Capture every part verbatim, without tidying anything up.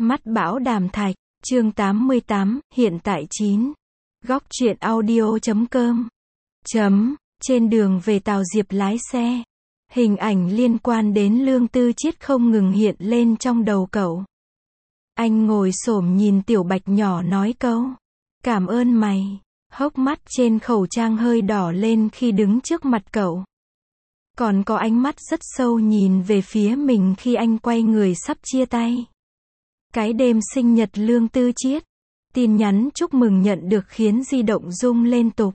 Mắt bão đàm thạch, chương tám mươi tám, hiện tại chín. Góc truyện audio chấm com. Chấm, trên đường về Tào Diệp lái xe. Hình ảnh liên quan đến Lương Tư Chiết không ngừng hiện lên trong đầu cậu. Anh ngồi xổm nhìn Tiểu Bạch nhỏ nói câu, cảm ơn mày. Hốc mắt trên khẩu trang hơi đỏ lên khi đứng trước mặt cậu. Còn có ánh mắt rất sâu nhìn về phía mình khi anh quay người sắp chia tay. Cái đêm sinh nhật Lương Tư Chiết, tin nhắn chúc mừng nhận được khiến di động rung liên tục.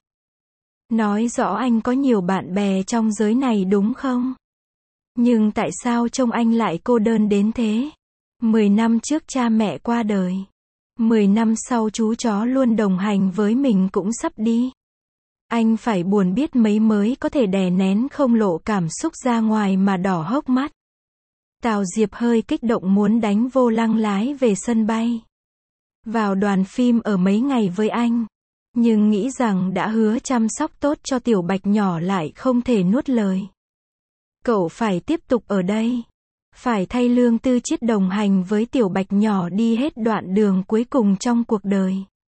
Nói rõ anh có nhiều bạn bè trong giới này đúng không? Nhưng tại sao trông anh lại cô đơn đến thế? Mười năm trước cha mẹ qua đời. Mười năm sau chú chó luôn đồng hành với mình cũng sắp đi. Anh phải buồn biết mấy mới có thể đè nén không lộ cảm xúc ra ngoài mà đỏ hốc mắt. Tào Diệp hơi kích động muốn đánh vô lăng lái về sân bay. Vào đoàn phim ở mấy ngày với anh. Nhưng nghĩ rằng đã hứa chăm sóc tốt cho Tiểu Bạch nhỏ lại không thể nuốt lời. Cậu phải tiếp tục ở đây. Phải thay Lương Tư Chiết đồng hành với Tiểu Bạch nhỏ đi hết đoạn đường cuối cùng trong cuộc đời.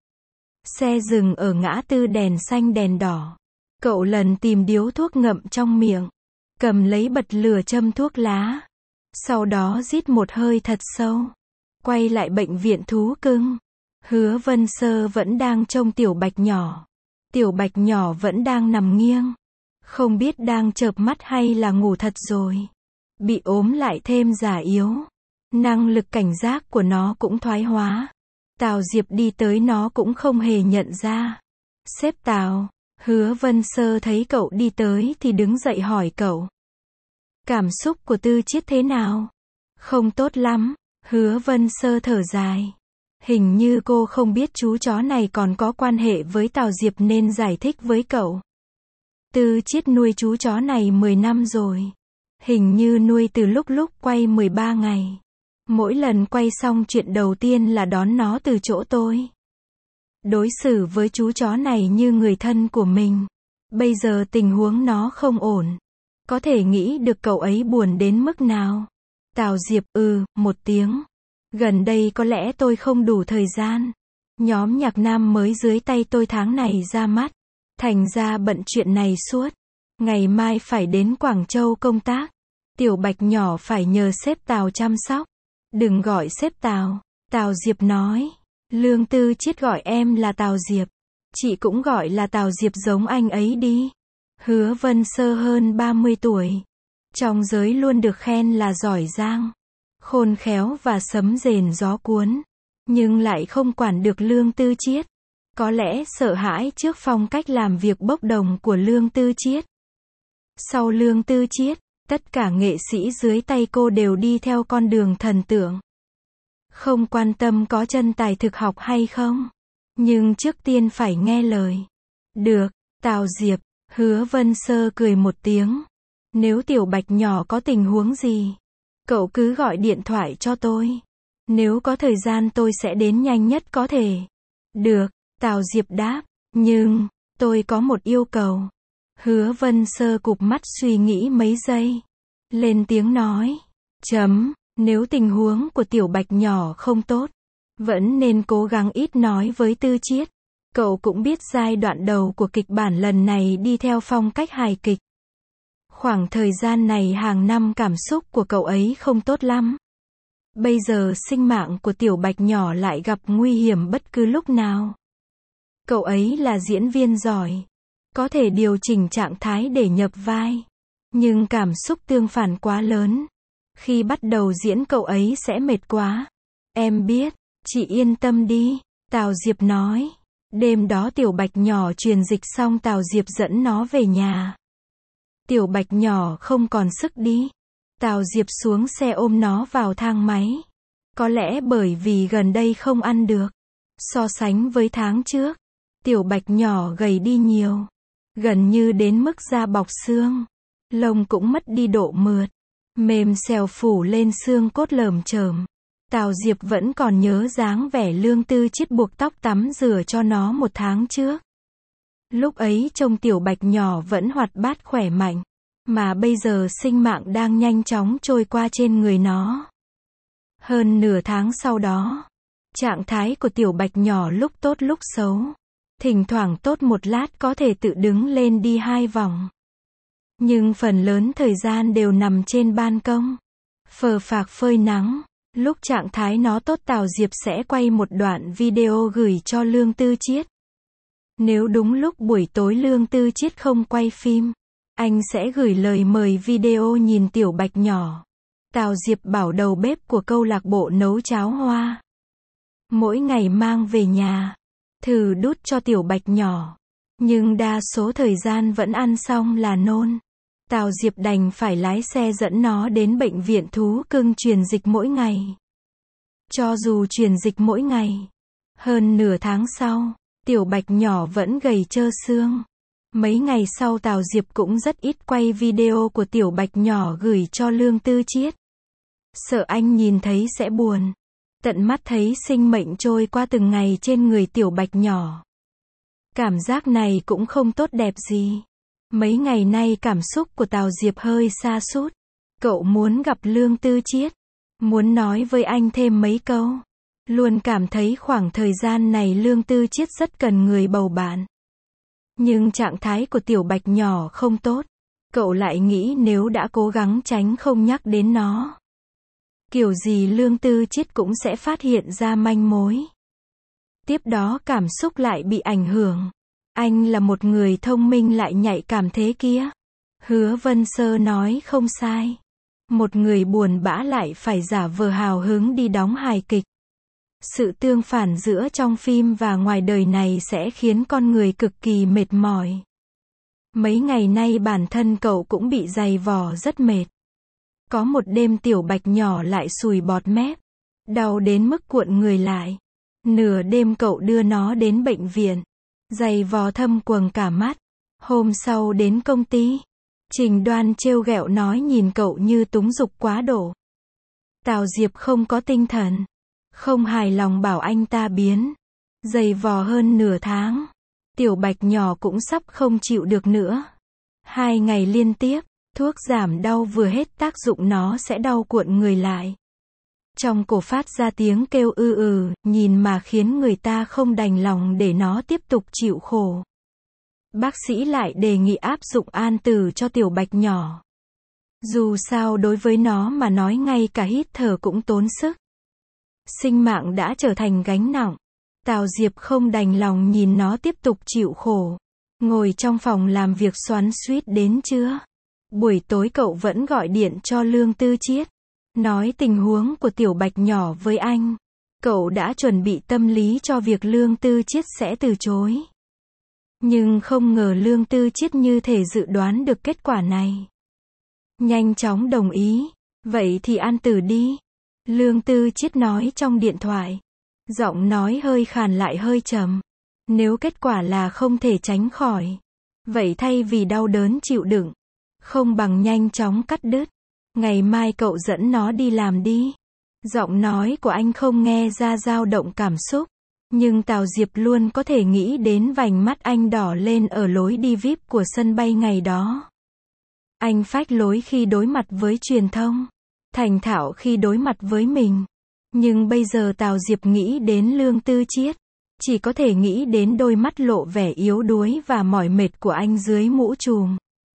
Xe dừng ở ngã tư đèn xanh đèn đỏ. Cậu lần tìm điếu thuốc ngậm trong miệng. Cầm lấy bật lửa châm thuốc lá. Sau đó rít một hơi thật sâu. Quay lại bệnh viện thú cưng. Hứa Vân Sơ vẫn đang trông Tiểu Bạch nhỏ. Tiểu Bạch nhỏ vẫn đang nằm nghiêng. Không biết đang chợp mắt hay là ngủ thật rồi. Bị ốm lại thêm già yếu. Năng lực cảnh giác của nó cũng thoái hóa. Tào Diệp đi tới nó cũng không hề nhận ra. Sếp Tào, Hứa Vân Sơ thấy cậu đi tới thì đứng dậy hỏi cậu. Cảm xúc của Tư Chiết thế nào? Không tốt lắm, Hứa Vân Sơ thở dài. Hình như cô không biết chú chó này còn có quan hệ với Tào Diệp nên giải thích với cậu. Tư Chiết nuôi chú chó này mười năm rồi. Hình như nuôi từ lúc lúc quay mười ba ngày. Mỗi lần quay xong chuyện đầu tiên là đón nó từ chỗ tôi. Đối xử với chú chó này như người thân của mình. Bây giờ tình huống nó không ổn. Có thể nghĩ được cậu ấy buồn đến mức nào. Tào Diệp, ừ, một tiếng. Gần đây có lẽ tôi không đủ thời gian. Nhóm nhạc nam mới dưới tay tôi tháng này ra mắt. Thành ra bận chuyện này suốt. Ngày mai phải đến Quảng Châu công tác. Tiểu Bạch nhỏ phải nhờ sếp Tào chăm sóc. Đừng gọi sếp Tào. Tào Diệp nói. Lương Tư Chiết gọi em là Tào Diệp. Chị cũng gọi là Tào Diệp giống anh ấy đi. Hứa Vân Sơ hơn ba mươi tuổi. Trong giới luôn được khen là giỏi giang. Khôn khéo và sấm rền gió cuốn. Nhưng lại không quản được Lương Tư Chiết. Có lẽ sợ hãi trước phong cách làm việc bốc đồng của Lương Tư Chiết. Sau Lương Tư Chiết, tất cả nghệ sĩ dưới tay cô đều đi theo con đường thần tượng. Không quan tâm có chân tài thực học hay không. Nhưng trước tiên phải nghe lời. Được, Tào Diệp, Hứa Vân Sơ cười một tiếng. Nếu Tiểu Bạch nhỏ có tình huống gì, cậu cứ gọi điện thoại cho tôi. Nếu có thời gian tôi sẽ đến nhanh nhất có thể. Được, Tào Diệp đáp. Nhưng, tôi có một yêu cầu. Hứa Vân Sơ cụp mắt suy nghĩ mấy giây. Lên tiếng nói. Chấm, nếu tình huống của Tiểu Bạch nhỏ không tốt, vẫn nên cố gắng ít nói với Tư Chiết. Cậu cũng biết giai đoạn đầu của kịch bản lần này đi theo phong cách hài kịch. Khoảng thời gian này hàng năm cảm xúc của cậu ấy không tốt lắm. Bây giờ sinh mạng của Tiểu Bạch nhỏ lại gặp nguy hiểm bất cứ lúc nào. Cậu ấy là diễn viên giỏi. Có thể điều chỉnh trạng thái để nhập vai. Nhưng cảm xúc tương phản quá lớn. Khi bắt đầu diễn cậu ấy sẽ mệt quá. Em biết, chị yên tâm đi, Tào Diệp nói. Đêm đó Tiểu Bạch nhỏ truyền dịch xong Tào Diệp dẫn nó về nhà. Tiểu Bạch nhỏ không còn sức đi. Tào Diệp xuống xe ôm nó vào thang máy. Có lẽ bởi vì gần đây không ăn được. So sánh với tháng trước, Tiểu Bạch nhỏ gầy đi nhiều. Gần như đến mức da bọc xương. Lông cũng mất đi độ mượt. Mềm xèo phủ lên xương cốt lởm chởm. Tào Diệp vẫn còn nhớ dáng vẻ Lương Tư Chiết buộc tóc tắm rửa cho nó một tháng trước. Lúc ấy trông Tiểu Bạch nhỏ vẫn hoạt bát khỏe mạnh. Mà bây giờ sinh mạng đang nhanh chóng trôi qua trên người nó. Hơn nửa tháng sau đó, trạng thái của Tiểu Bạch nhỏ lúc tốt lúc xấu. Thỉnh thoảng tốt một lát có thể tự đứng lên đi hai vòng. Nhưng phần lớn thời gian đều nằm trên ban công. Phờ phạc phơi nắng. Lúc trạng thái nó tốt Tào Diệp sẽ quay một đoạn video gửi cho Lương Tư Chiết. Nếu đúng lúc buổi tối Lương Tư Chiết không quay phim, anh sẽ gửi lời mời video nhìn Tiểu Bạch nhỏ. Tào Diệp bảo đầu bếp của câu lạc bộ nấu cháo hoa. Mỗi ngày mang về nhà, thử đút cho Tiểu Bạch nhỏ. Nhưng đa số thời gian vẫn ăn xong là nôn. Tào Diệp đành phải lái xe dẫn nó đến bệnh viện thú cưng truyền dịch mỗi ngày. Cho dù truyền dịch mỗi ngày, hơn nửa tháng sau, Tiểu Bạch nhỏ vẫn gầy trơ xương. Mấy ngày sau Tào Diệp cũng rất ít quay video của Tiểu Bạch nhỏ gửi cho Lương Tư Chiết. Sợ anh nhìn thấy sẽ buồn. Tận mắt thấy sinh mệnh trôi qua từng ngày trên người Tiểu Bạch nhỏ. Cảm giác này cũng không tốt đẹp gì. Mấy ngày nay cảm xúc của Tào Diệp hơi sa sút. Cậu muốn gặp Lương Tư Chiết. Muốn nói với anh thêm mấy câu. Luôn cảm thấy khoảng thời gian này Lương Tư Chiết rất cần người bầu bạn. Nhưng trạng thái của Tiểu Bạch nhỏ không tốt. Cậu lại nghĩ nếu đã cố gắng tránh không nhắc đến nó, kiểu gì Lương Tư Chiết cũng sẽ phát hiện ra manh mối. Tiếp đó cảm xúc lại bị ảnh hưởng. Anh là một người thông minh lại nhạy cảm thế kia. Hứa Vân Sơ nói không sai. Một người buồn bã lại phải giả vờ hào hứng đi đóng hài kịch. Sự tương phản giữa trong phim và ngoài đời này sẽ khiến con người cực kỳ mệt mỏi. Mấy ngày nay bản thân cậu cũng bị dày vò rất mệt. Có một đêm Tiểu Bạch nhỏ lại sùi bọt mép. Đau đến mức cuộn người lại. Nửa đêm cậu đưa nó đến bệnh viện. Dày vò thâm quầng cả mắt. Hôm sau đến công ty, Trình Đoan trêu ghẹo nói nhìn cậu như túng dục quá độ. Tào Diệp không có tinh thần. Không hài lòng bảo anh ta biến. Dày vò hơn nửa tháng. Tiểu Bạch nhỏ cũng sắp không chịu được nữa. Hai ngày liên tiếp, thuốc giảm đau vừa hết tác dụng nó sẽ đau cuộn người lại. Trong cổ phát ra tiếng kêu ư ừ, nhìn mà khiến người ta không đành lòng để nó tiếp tục chịu khổ. Bác sĩ lại đề nghị áp dụng an tử cho Tiểu Bạch nhỏ. Dù sao đối với nó mà nói ngay cả hít thở cũng tốn sức. Sinh mạng đã trở thành gánh nặng. Tào Diệp không đành lòng nhìn nó tiếp tục chịu khổ. Ngồi trong phòng làm việc xoắn xuýt đến trưa. Buổi tối cậu vẫn gọi điện cho Lương Tư Chiết. Nói tình huống của Tiểu Bạch nhỏ với anh. Cậu đã chuẩn bị tâm lý cho việc Lương Tư Chiết sẽ từ chối. Nhưng không ngờ Lương Tư Chiết như thể dự đoán được kết quả này. Nhanh chóng đồng ý. Vậy thì an tử đi. Lương Tư Chiết nói trong điện thoại. Giọng nói hơi khàn lại hơi trầm. Nếu kết quả là không thể tránh khỏi, vậy thay vì đau đớn chịu đựng, không bằng nhanh chóng cắt đứt. Ngày mai cậu dẫn nó đi làm đi. Giọng nói của anh không nghe ra dao động cảm xúc. Nhưng Tào Diệp luôn có thể nghĩ đến vành mắt anh đỏ lên ở lối đi vi ai pi của sân bay ngày đó. Anh phách lối khi đối mặt với truyền thông. Thành thạo khi đối mặt với mình. Nhưng bây giờ Tào Diệp nghĩ đến Lương Tư Chiết. Chỉ có thể nghĩ đến đôi mắt lộ vẻ yếu đuối và mỏi mệt của anh dưới mũ trùm.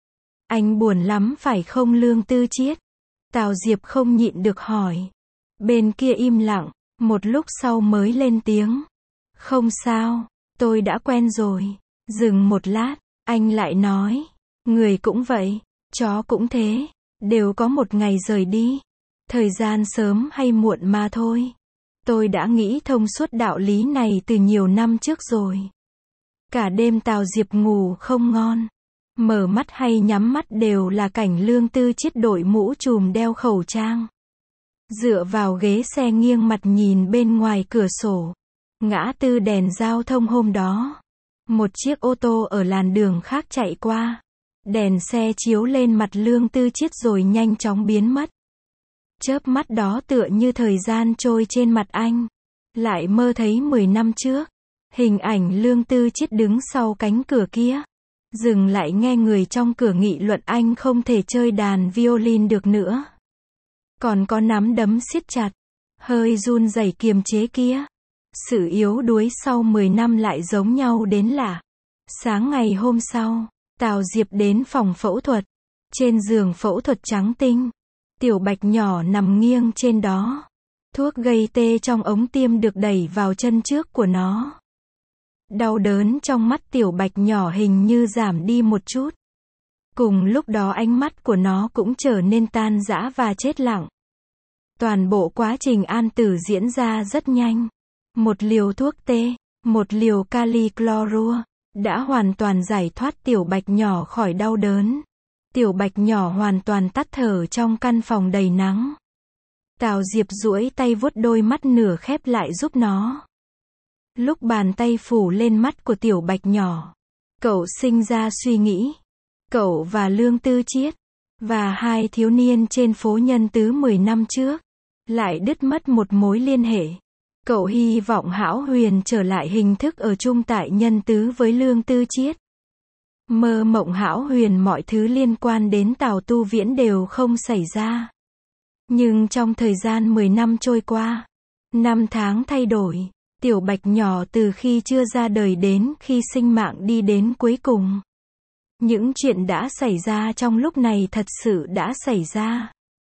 Anh buồn lắm phải không Lương Tư Chiết? Tào Diệp không nhịn được hỏi. Bên kia im lặng, một lúc sau mới lên tiếng. Không sao, tôi đã quen rồi. Dừng một lát, anh lại nói. Người cũng vậy, chó cũng thế. Đều có một ngày rời đi. Thời gian sớm hay muộn mà thôi. Tôi đã nghĩ thông suốt đạo lý này từ nhiều năm trước rồi. Cả đêm Tào Diệp ngủ không ngon. Mở mắt hay nhắm mắt đều là cảnh Lương Tư Chiết đội mũ trùm đeo khẩu trang. Dựa vào ghế xe nghiêng mặt nhìn bên ngoài cửa sổ. Ngã tư đèn giao thông hôm đó. Một chiếc ô tô ở làn đường khác chạy qua. Đèn xe chiếu lên mặt Lương Tư Chiết rồi nhanh chóng biến mất. Chớp mắt đó tựa như thời gian trôi trên mặt anh. Lại mơ thấy mười năm trước. Hình ảnh Lương Tư Chiết đứng sau cánh cửa kia. Dừng lại nghe người trong cửa nghị luận anh không thể chơi đàn violin được nữa. Còn có nắm đấm siết chặt. hơi run rẩy kiềm chế kia. Sự yếu đuối sau mười năm lại giống nhau đến lạ. Sáng ngày hôm sau, Tào Diệp đến phòng phẫu thuật. Trên giường phẫu thuật trắng tinh, Tiểu Bạch nhỏ nằm nghiêng trên đó. Thuốc gây tê trong ống tiêm được đẩy vào chân trước của nó. Đau đớn trong mắt Tiểu Bạch nhỏ hình như giảm đi một chút. Cùng lúc đó ánh mắt của nó cũng trở nên tan rã và chết lặng. Toàn bộ quá trình an tử diễn ra rất nhanh. Một liều thuốc tê, một liều kali chlorua, đã hoàn toàn giải thoát Tiểu Bạch nhỏ khỏi đau đớn. Tiểu Bạch nhỏ hoàn toàn tắt thở trong căn phòng đầy nắng. Tào Diệp duỗi tay vuốt đôi mắt nửa khép lại giúp nó. Lúc bàn tay phủ lên mắt của Tiểu Bạch nhỏ, cậu sinh ra suy nghĩ. Cậu và Lương Tư Chiết, và hai thiếu niên trên phố Nhân Tứ mười năm trước, lại đứt mất một mối liên hệ. Cậu hy vọng Hão Huyền trở lại hình thức ở chung tại Nhân Tứ với Lương Tư Chiết. Mơ mộng Hão Huyền mọi thứ liên quan đến Tào Tu Viễn đều không xảy ra. Nhưng trong thời gian mười năm trôi qua, năm tháng thay đổi, Tiểu Bạch nhỏ từ khi chưa ra đời đến khi sinh mạng đi đến cuối cùng. Những chuyện đã xảy ra trong lúc này thật sự đã xảy ra.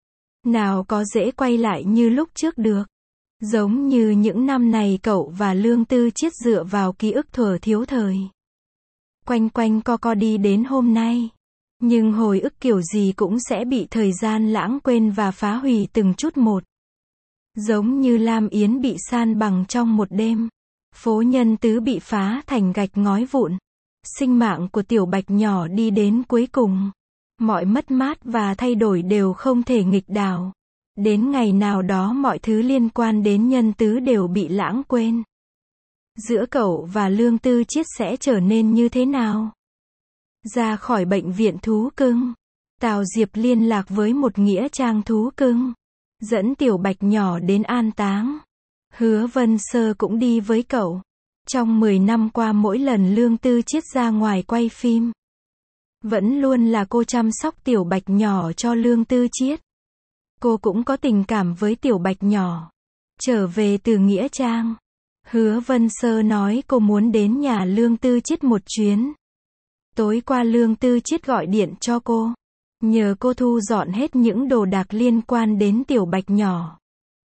Nào có dễ quay lại như lúc trước được. Giống như những năm này cậu và Lương Tư Chiết dựa vào ký ức thuở thiếu thời. Quanh quanh co co đi đến hôm nay. Nhưng hồi ức kiểu gì cũng sẽ bị thời gian lãng quên và phá hủy từng chút một. Giống như Lam Yến bị san bằng trong một đêm. Phố Nhân Tứ bị phá thành gạch ngói vụn. Sinh mạng của Tiểu Bạch nhỏ đi đến cuối cùng. Mọi mất mát và thay đổi đều không thể nghịch đảo. Đến ngày nào đó mọi thứ liên quan đến Nhân Tứ đều bị lãng quên. Giữa cậu và Lương Tư Chiết sẽ trở nên như thế nào? Ra khỏi bệnh viện thú cưng, Tào Diệp liên lạc với một nghĩa trang thú cưng, dẫn Tiểu Bạch nhỏ đến an táng. Hứa Vân Sơ cũng đi với cậu. Trong mười năm qua mỗi lần Lương Tư Chiết ra ngoài quay phim, vẫn luôn là cô chăm sóc Tiểu Bạch nhỏ cho Lương Tư Chiết. Cô cũng có tình cảm với Tiểu Bạch nhỏ. Trở về từ nghĩa trang, Hứa Vân Sơ nói cô muốn đến nhà Lương Tư Chiết một chuyến. Tối qua Lương Tư Chiết gọi điện cho cô, nhờ cô thu dọn hết những đồ đạc liên quan đến Tiểu Bạch nhỏ.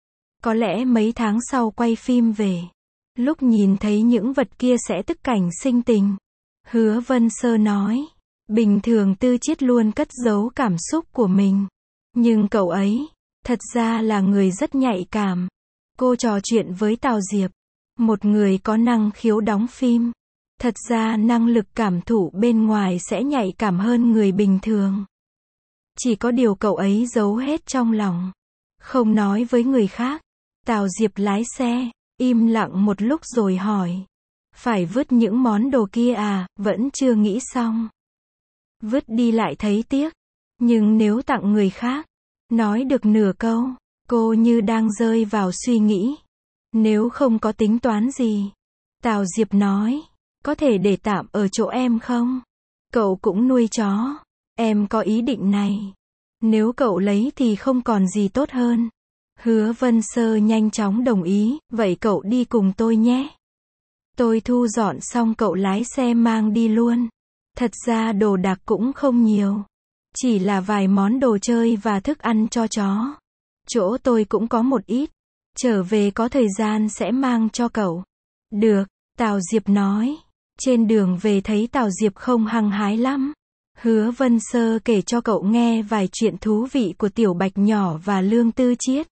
Có lẽ mấy tháng sau quay phim về, lúc nhìn thấy những vật kia sẽ tức cảnh sinh tình. Hứa Vân Sơ nói, bình thường Tư Chiết luôn cất giấu cảm xúc của mình. Nhưng cậu ấy, thật ra là người rất nhạy cảm. Cô trò chuyện với Tào Diệp, một người có năng khiếu đóng phim. Thật ra năng lực cảm thụ bên ngoài sẽ nhạy cảm hơn người bình thường. Chỉ có điều cậu ấy giấu hết trong lòng, không nói với người khác. Tào Diệp lái xe, im lặng một lúc rồi hỏi. Phải vứt những món đồ kia à, vẫn chưa nghĩ xong. Vứt đi lại thấy tiếc. Nhưng nếu tặng người khác, nói được nửa câu, cô như đang rơi vào suy nghĩ. Nếu không có tính toán gì, Tào Diệp nói, có thể để tạm ở chỗ em không? Cậu cũng nuôi chó. Em có ý định này. Nếu cậu lấy thì không còn gì tốt hơn. Hứa Vân Sơ nhanh chóng đồng ý, vậy cậu đi cùng tôi nhé. Tôi thu dọn xong cậu lái xe mang đi luôn. Thật ra đồ đạc cũng không nhiều. Chỉ là vài món đồ chơi và thức ăn cho chó. Chỗ tôi cũng có một ít. Trở về có thời gian sẽ mang cho cậu. Được, Tào Diệp nói. Trên đường về thấy Tào Diệp không hăng hái lắm. Hứa Vân Sơ kể cho cậu nghe vài chuyện thú vị của Tiểu Bạch nhỏ và Lương Tư Chiết.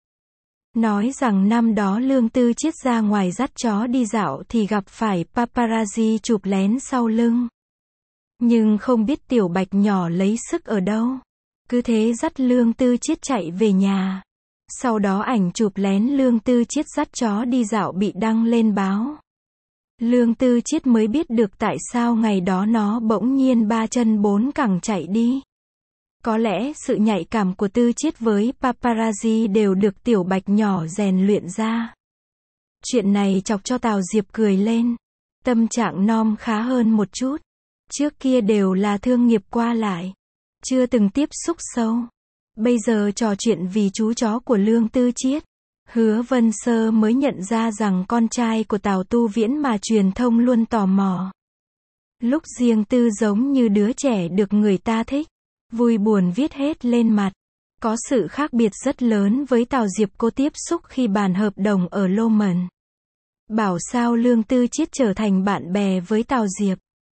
Nói rằng năm đó Lương Tư Chiết ra ngoài dắt chó đi dạo thì gặp phải paparazzi chụp lén sau lưng. Nhưng không biết Tiểu Bạch nhỏ lấy sức ở đâu. Cứ thế dắt Lương Tư Chiết chạy về nhà. Sau đó ảnh chụp lén Lương Tư Chiết dắt chó đi dạo bị đăng lên báo. Lương Tư Chiết mới biết được tại sao ngày đó nó bỗng nhiên ba chân bốn cẳng chạy đi. Có lẽ sự nhạy cảm của Tư Chiết với paparazzi đều được Tiểu Bạch nhỏ rèn luyện ra. Chuyện này chọc cho Tào Diệp cười lên. Tâm trạng Nom khá hơn một chút. Trước kia đều là thương nghiệp qua lại, chưa từng tiếp xúc sâu. Bây giờ trò chuyện vì chú chó của Lương Tư Chiết. Hứa Vân Sơ mới nhận ra rằng con trai của Tào Tu Viễn mà truyền thông luôn tò mò. Lúc riêng tư giống như đứa trẻ được người ta thích, vui buồn viết hết lên mặt. Có sự khác biệt rất lớn với Tào Diệp cô tiếp xúc khi bàn hợp đồng ở Lô Mần. Bảo sao Lương Tư Chiết trở thành bạn bè với Tào Diệp.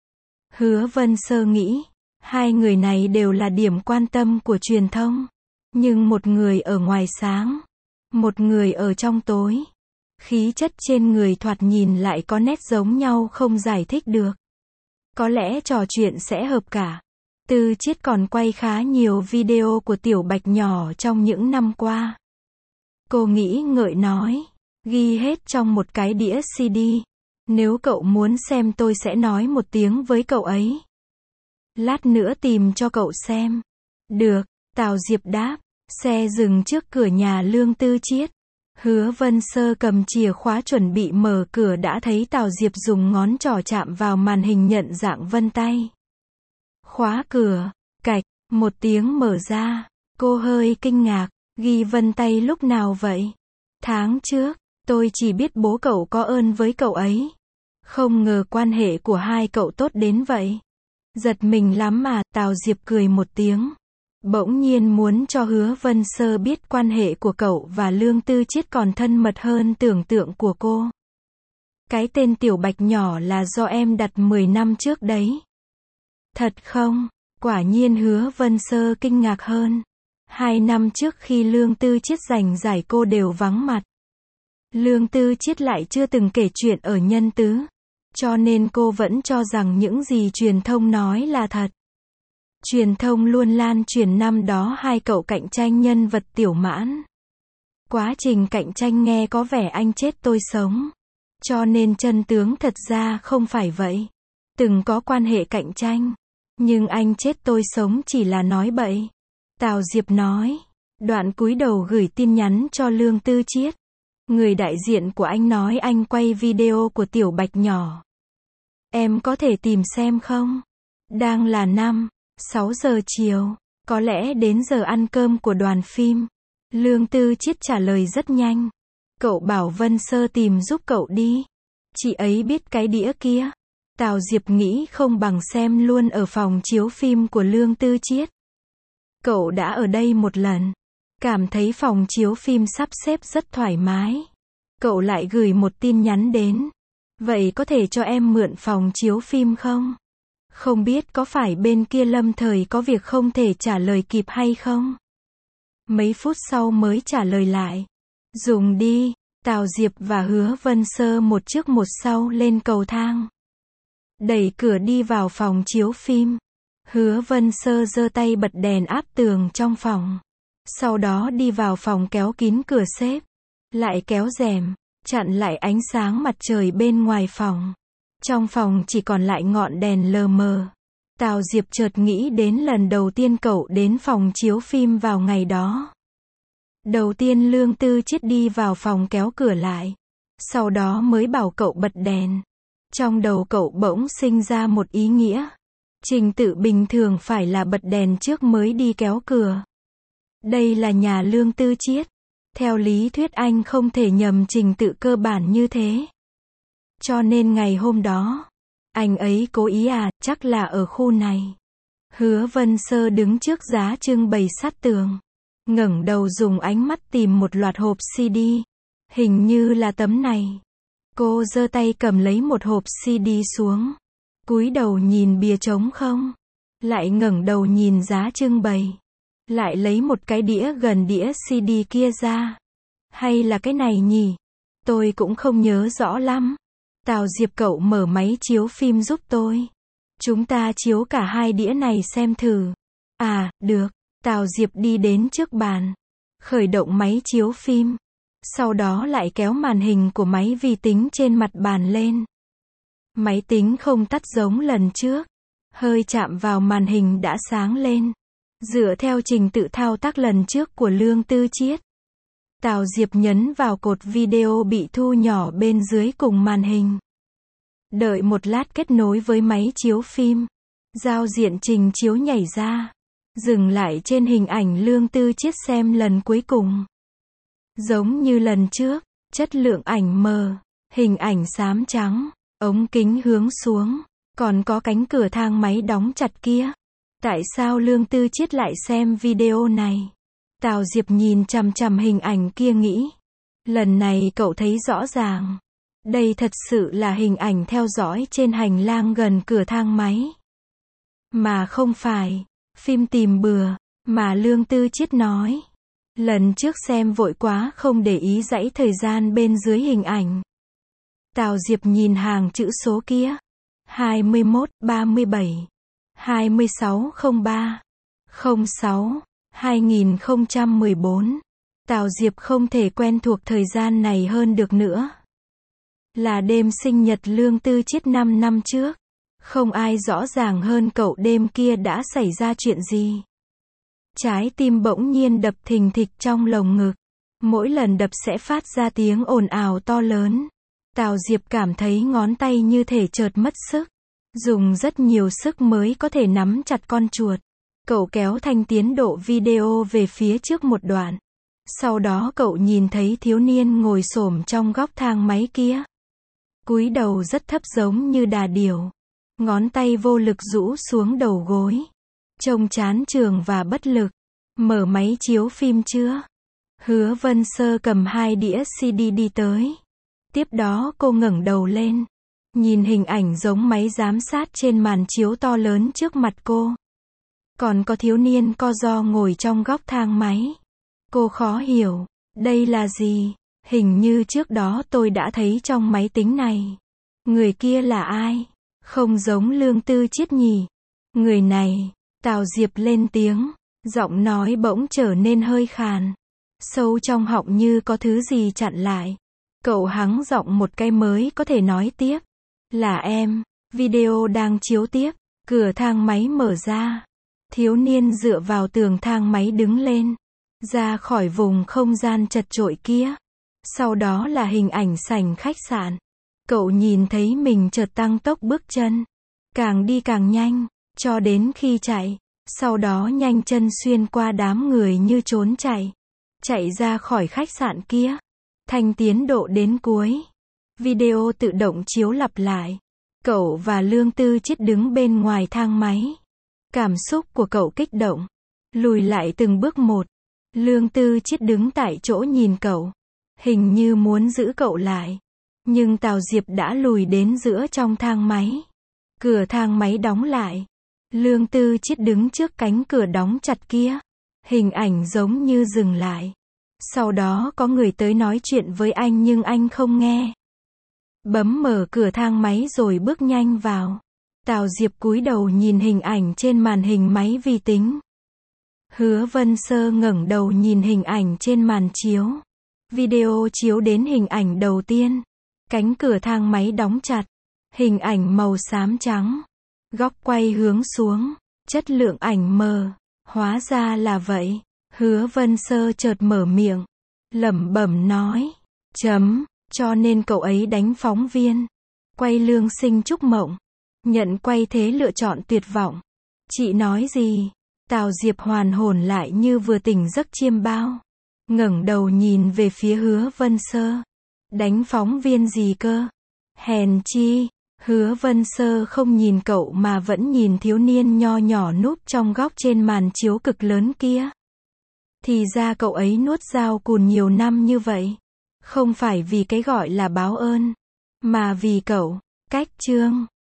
Hứa Vân Sơ nghĩ, hai người này đều là điểm quan tâm của truyền thông. Nhưng một người ở ngoài sáng, một người ở trong tối. Khí chất trên người thoạt nhìn lại có nét giống nhau không giải thích được. Có lẽ trò chuyện sẽ hợp cả. Tư Chiết còn quay khá nhiều video của Tiểu Bạch nhỏ trong những năm qua. Cô nghĩ ngợi nói, ghi hết trong một cái đĩa xê đê. Nếu cậu muốn xem tôi sẽ nói một tiếng với cậu ấy. Lát nữa tìm cho cậu xem. Được, Tào Diệp đáp. Xe dừng trước cửa nhà Lương Tư Chiết. Hứa Vân Sơ cầm chìa khóa chuẩn bị mở cửa đã thấy Tào Diệp dùng ngón trỏ chạm vào màn hình nhận dạng vân tay. Khóa cửa, cạch, một tiếng mở ra. Cô hơi kinh ngạc, ghi vân tay lúc nào vậy? Tháng trước, tôi chỉ biết bố cậu có ơn với cậu ấy. Không ngờ quan hệ của hai cậu tốt đến vậy. Giật mình lắm mà, Tào Diệp cười một tiếng. Bỗng nhiên muốn cho Hứa Vân Sơ biết quan hệ của cậu và Lương Tư Chiết còn thân mật hơn tưởng tượng của cô. Cái tên Tiểu Bạch nhỏ là do em đặt mười năm trước đấy. Thật không? Quả nhiên Hứa Vân Sơ kinh ngạc hơn. Hai năm trước khi Lương Tư Chiết giành giải cô đều vắng mặt. Lương Tư Chiết lại chưa từng kể chuyện ở Nhân Tứ. Cho nên cô vẫn cho rằng những gì truyền thông nói là thật. Truyền thông luôn lan truyền năm đó hai cậu cạnh tranh nhân vật Tiểu Mãn. Quá trình cạnh tranh nghe có vẻ anh chết tôi sống. Cho nên chân tướng thật ra không phải vậy. Từng có quan hệ cạnh tranh. Nhưng anh chết tôi sống chỉ là nói bậy. Tào Diệp nói. Đoạn cúi đầu gửi tin nhắn cho Lương Tư Chiết. Người đại diện của anh nói anh quay video của Tiểu Bạch nhỏ. Em có thể tìm xem không? Đang là năm, sáu giờ chiều. Có lẽ đến giờ ăn cơm của đoàn phim. Lương Tư Chiết trả lời rất nhanh. Cậu bảo Vân Sơ tìm giúp cậu đi. Chị ấy biết cái đĩa kia. Tào Diệp nghĩ không bằng xem luôn ở phòng chiếu phim của Lương Tư Chiết. Cậu đã ở đây một lần. Cảm thấy phòng chiếu phim sắp xếp rất thoải mái. Cậu lại gửi một tin nhắn đến. Vậy có thể cho em mượn phòng chiếu phim không? Không biết có phải bên kia lâm thời có việc không thể trả lời kịp hay không? Mấy phút sau mới trả lời lại. Dùng đi. Tào Diệp và Hứa Vân Sơ một trước một sau lên cầu thang. Đẩy cửa đi vào phòng chiếu phim. Hứa Vân Sơ giơ tay bật đèn áp tường trong phòng. Sau đó đi vào phòng kéo kín cửa xếp. Lại kéo rèm, chặn lại ánh sáng mặt trời bên ngoài phòng. Trong phòng chỉ còn lại ngọn đèn lờ mờ. Tào Diệp chợt nghĩ đến lần đầu tiên cậu đến phòng chiếu phim vào ngày đó. Đầu tiên Lương Tư Chiết đi vào phòng kéo cửa lại. Sau đó mới bảo cậu bật đèn. Trong đầu cậu bỗng sinh ra một ý nghĩa. Trình tự bình thường phải là bật đèn trước mới đi kéo cửa. Đây là nhà Lương Tư Chiết. Theo lý thuyết anh không thể nhầm trình tự cơ bản như thế. Cho nên ngày hôm đó, anh ấy cố ý à, chắc là ở khu này. Hứa Vân Sơ đứng trước giá trưng bày sát tường. Ngẩng đầu dùng ánh mắt tìm một loạt hộp xê đê. Hình như là tấm này. Cô giơ tay cầm lấy một hộp xê đê xuống. Cúi đầu nhìn bìa trống không. Lại ngẩng đầu nhìn giá trưng bày. Lại lấy một cái đĩa gần đĩa xê đê kia ra. Hay là cái này nhỉ? Tôi cũng không nhớ rõ lắm. Tào Diệp cậu mở máy chiếu phim giúp tôi. Chúng ta chiếu cả hai đĩa này xem thử. À, được. Tào Diệp đi đến trước bàn. Khởi động máy chiếu phim. Sau đó lại kéo màn hình của máy vi tính trên mặt bàn lên. Máy tính không tắt giống lần trước. Hơi chạm vào màn hình đã sáng lên. Dựa theo trình tự thao tác lần trước của Lương Tư Chiết. Tào Diệp nhấn vào cột video bị thu nhỏ bên dưới cùng màn hình. Đợi một lát kết nối với máy chiếu phim. Giao diện trình chiếu nhảy ra. Dừng lại trên hình ảnh Lương Tư Chiết xem lần cuối cùng. Giống như lần trước, chất lượng ảnh mờ, hình ảnh xám trắng, ống kính hướng xuống, còn có cánh cửa thang máy đóng chặt kia. Tại sao Lương Tư Chiết lại xem video này? Tào Diệp nhìn chằm chằm hình ảnh kia nghĩ. Lần này cậu thấy rõ ràng. Đây thật sự là hình ảnh theo dõi trên hành lang gần cửa thang máy. Mà không phải phim tìm bừa, mà Lương Tư Chiết nói. Lần trước xem vội quá không để ý dãy thời gian bên dưới hình ảnh. Tào Diệp nhìn hàng chữ số kia. hai mươi mốt, ba mươi bảy, hai mươi sáu không ba, không sáu, hai nghìn không trăm mười bốn. Tào Diệp không thể quen thuộc thời gian này hơn được nữa. Là đêm sinh nhật Lương Tư Chiết năm năm trước. Không ai rõ ràng hơn cậu đêm kia đã xảy ra chuyện gì. Trái tim bỗng nhiên đập thình thịch trong lồng ngực. Mỗi lần đập sẽ phát ra tiếng ồn ào to lớn. Tào Diệp cảm thấy ngón tay như thể chợt mất sức. Dùng rất nhiều sức mới có thể nắm chặt con chuột. Cậu kéo thanh tiến độ video về phía trước một đoạn. Sau đó cậu nhìn thấy thiếu niên ngồi xổm trong góc thang máy kia. Cúi đầu rất thấp giống như đà điểu. Ngón tay vô lực rũ xuống đầu gối. Trông chán chường và bất lực. Mở máy chiếu phim chưa? Hứa Vân Sơ cầm hai đĩa xê đê đi tới. Tiếp đó cô ngẩng đầu lên. Nhìn hình ảnh giống máy giám sát trên màn chiếu to lớn trước mặt cô. Còn có thiếu niên co ro ngồi trong góc thang máy. Cô khó hiểu. Đây là gì? Hình như trước đó tôi đã thấy trong máy tính này. Người kia là ai? Không giống Lương Tư Chiết nhỉ? Người này. Tào Diệp lên tiếng. Giọng nói bỗng trở nên hơi khàn. Sâu trong họng như có thứ gì chặn lại. Cậu hắng giọng một cái mới có thể nói tiếp. Là em. Video đang chiếu tiếp. Cửa thang máy mở ra. Thiếu niên dựa vào tường thang máy đứng lên. Ra khỏi vùng không gian chật chội kia. Sau đó là hình ảnh sảnh khách sạn. Cậu nhìn thấy mình chợt tăng tốc bước chân. Càng đi càng nhanh. Cho đến khi chạy. Sau đó nhanh chân xuyên qua đám người như trốn chạy. Chạy ra khỏi khách sạn kia. Thanh tiến độ đến cuối. Video tự động chiếu lặp lại. Cậu và Lương Tư Chiết đứng bên ngoài thang máy. Cảm xúc của cậu kích động. Lùi lại từng bước một. Lương Tư Chiết đứng tại chỗ nhìn cậu. Hình như muốn giữ cậu lại. Nhưng Tào Diệp đã lùi đến giữa trong thang máy. Cửa thang máy đóng lại. Lương Tư Chiết đứng trước cánh cửa đóng chặt kia. Hình ảnh giống như dừng lại. Sau đó có người tới nói chuyện với anh nhưng anh không nghe. Bấm mở cửa thang máy rồi bước nhanh vào. Tào Diệp cúi đầu nhìn hình ảnh trên màn hình máy vi tính. Hứa Vân Sơ ngẩng đầu nhìn hình ảnh trên màn chiếu. Video chiếu đến hình ảnh đầu tiên. Cánh cửa thang máy đóng chặt. Hình ảnh màu xám trắng. Góc quay hướng xuống. Chất lượng ảnh mờ. Hóa ra là vậy. Hứa Vân Sơ chợt mở miệng. Lẩm bẩm nói. Chấm. Cho nên cậu ấy đánh phóng viên. Quay Lương Sinh Trúc Mộng. Nhận quay thế lựa chọn tuyệt vọng. Chị nói gì? Tào Diệp hoàn hồn lại như vừa tỉnh giấc chiêm bao. Ngẩng đầu nhìn về phía Hứa Vân Sơ. Đánh phóng viên gì cơ? Hèn chi. Hứa Vân Sơ không nhìn cậu mà vẫn nhìn thiếu niên nho nhỏ núp trong góc trên màn chiếu cực lớn kia. Thì ra cậu ấy nuốt dao cùn nhiều năm như vậy. Không phải vì cái gọi là báo ơn. Mà vì cậu. Cách chương.